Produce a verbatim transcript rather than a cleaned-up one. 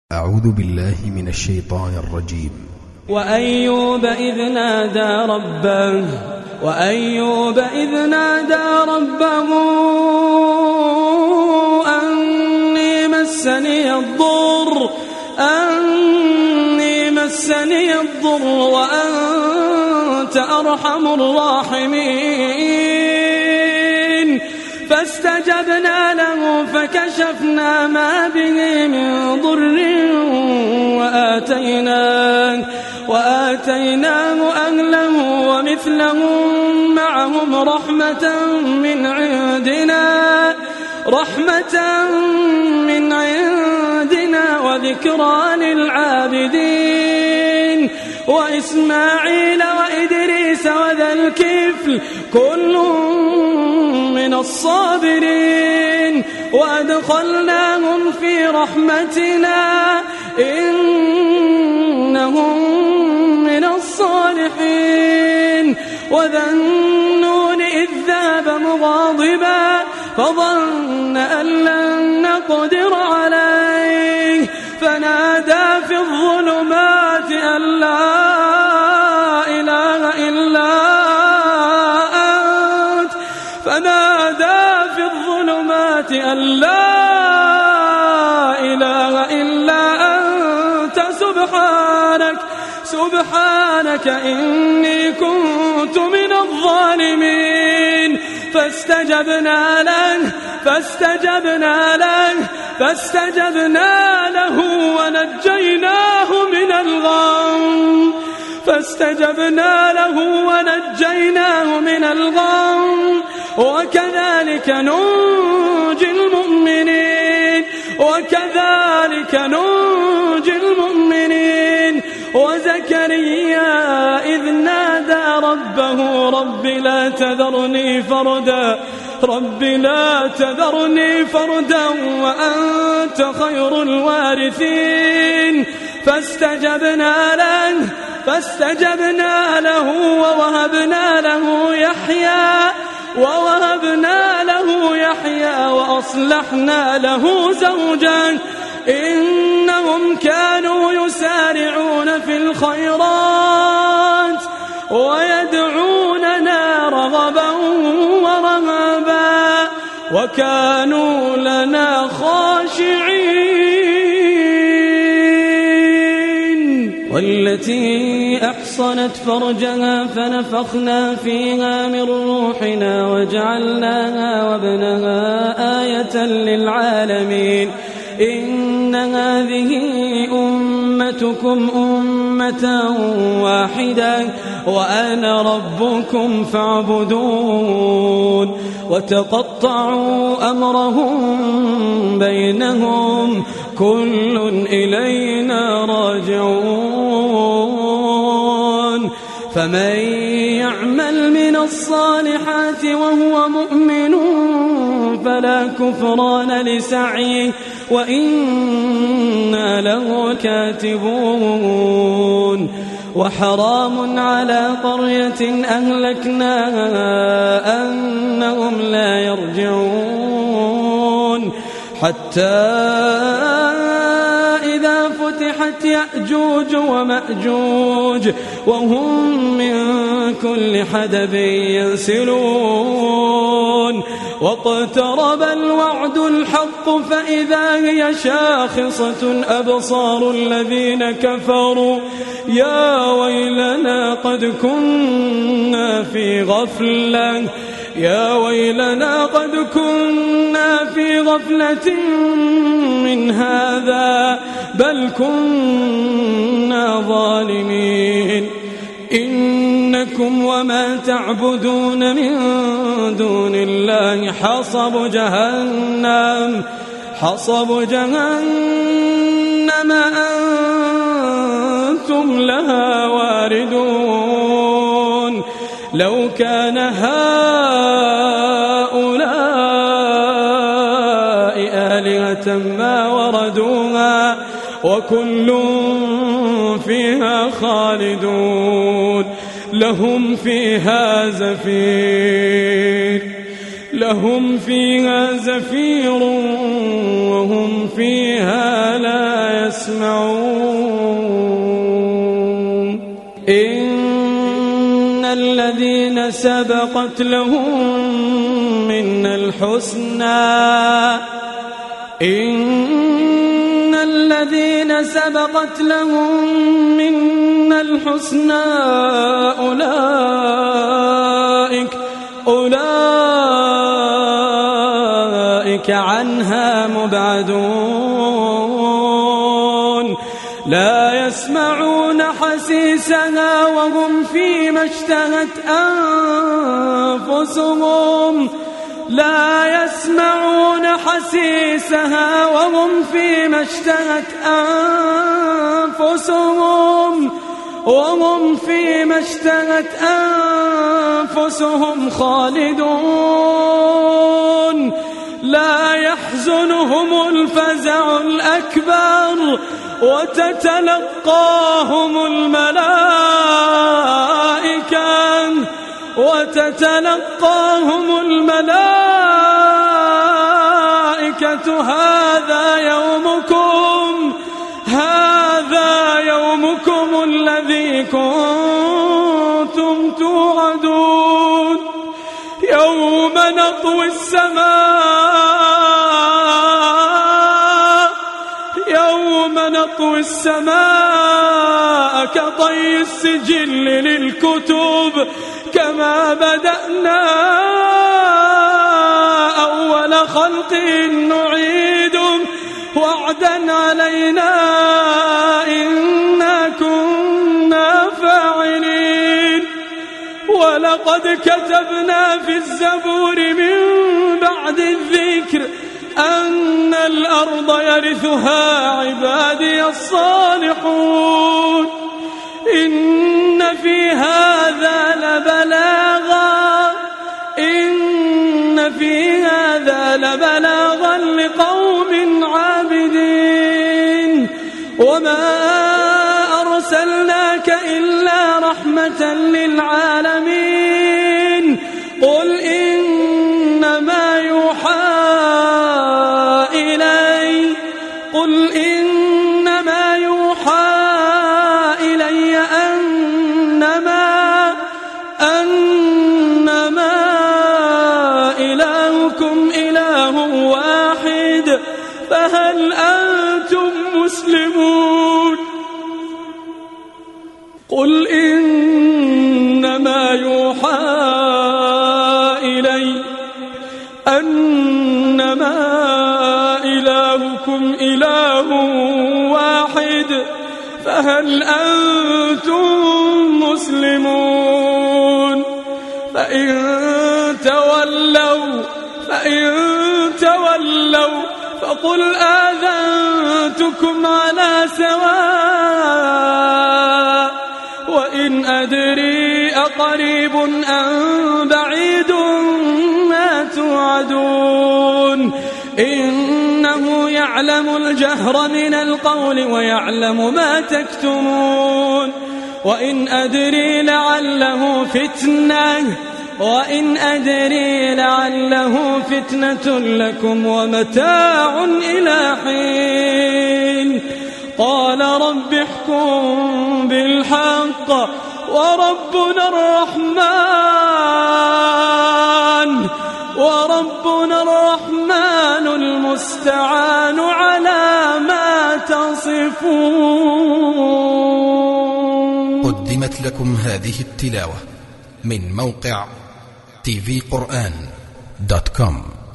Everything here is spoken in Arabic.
أعوذ بالله من الشيطان الرجيم. وأيوب إذ نادى ربه وأيوب إذ نادى ربه أني مسني الضر أني مسني الضر وأنت أرحم الراحمين فاستجبنا له فكشفنا ما به من ضر وآتيناه, وآتيناه أهله ومثلهم معهم رحمة من عندنا رحمة من عندنا وذكرى للعابدين وإسماعيل وإدريس وذا الكفل كل من الصابرين وأدخلناهم في رحمتنا إنهم من الصالحين وذا النون إذ ذهب مغاضبا فظن أن لن نقدر عليه فنادى في الظلمات أن لا إله إلا أنت فنادى في الظلمات أن لا إله إلا أنت سبحانك سبحانك إني كنت من الظالمين فاستجبنا له فاستجبنا له فاستجبنا له ونجيناه من الغم فاستجبنا له ونجيناه من الغم وكذلك ننجي المؤمنين وكذلك ننجي المؤمنين وزكريا إذ نادى ربه رب لا تذرني فردا رب لا تذرني فردا وأنت خير الوارثين فاستجبنا له فاستجبنا له ووهبنا له يحيى ووهبنا له يحيى وأصلحنا له زوجا إنهم كانوا يسارعون في الخيرات ويدعوننا رغبا ورهبا وكانوا لنا خاشعين والتي أحصنت فرجها فنفخنا فيها من روحنا وجعلناها وابنها آية للعالمين إن هذه أمتكم أمة واحدة وأنا ربكم فاعبدون وتقطعوا أمرهم بينهم كل إلينا راجعون فمن يعمل من الصالحات وهو مؤمن فلا كفران لسعيه وإنا له كاتبون وحرام على قرية أهلكناها أنهم لا يرجعون حتى إذا فتحت يأجوج ومأجوج وهم من كل حدب ينسلون واقترب الوعد الحق فإذا هي شاخصة أبصار الذين كفروا يا ويلنا قد كنا في غفلة يا ويلنا قد كنا في غفلة من هذا بل كنا ظالمين إنكم وما تعبدون من دون الله حصب جهنم حصب جهنم أنتم لها واردون لو كان هؤلاء آلهة ما وردوها وكل فيها خالدون لهم فيها زفير لهم فيها زفير وهم فيها لا يسمعون إن الذين سبقت لهم منا الحسنى إن الذين سبقت لهم منا الحسنى أولئك أولئك عنها مبعدون لا يسمعون حسيسها وهم فيما اشتهت أنفسهم لا يسمعون حسيسها وهم فيما اشتهت أنفسهم وهم فيما اشتهت أنفسهم خالدون لا يحزنهم الفزع الأكبر وتتلقاهم الملائكة وتتلقاهم الملائكة هذا يومكم هذا يومكم الذي كنتم توعدون يوم نطوي السماء يوم نطوي السماء كطي السجل للكتب كما بدأنا أول خلق نعيده وعدا علينا إنا كنا فاعلين ولقد كتبنا في الزبور من بعد الذكر أن الأرض يرثها عبادي الصالحون إن في هذا لبلاغا إن في هذا لبلاغا لقوم عابدين وما أرسلناك إلا رحمة للعالمين قل إنما يوحى إلي قل إنما يوحى إلي أنما أنما إلهكم إله واحد فهل أنتم مسلمون قل إنما يوحى إلي أنما إلهكم إله واحد فهل أنتم مسلمون فإن تولوا فإن تولوا فقل آذنتكم على سواء وإن أدري أقريب أم بعيد ما توعدون إنه يعلم الجهر من القول ويعلم ما تكتمون وإن أدري لعله فتنة وإن أدري لعله فتنة لكم ومتاع إلى حين قال رب احكم بالحق وربنا الرحمن وربنا الرحمن المستعان على ما تصفون. قدمت لكم هذه التلاوة من موقع تي في قرآن دوت كوم.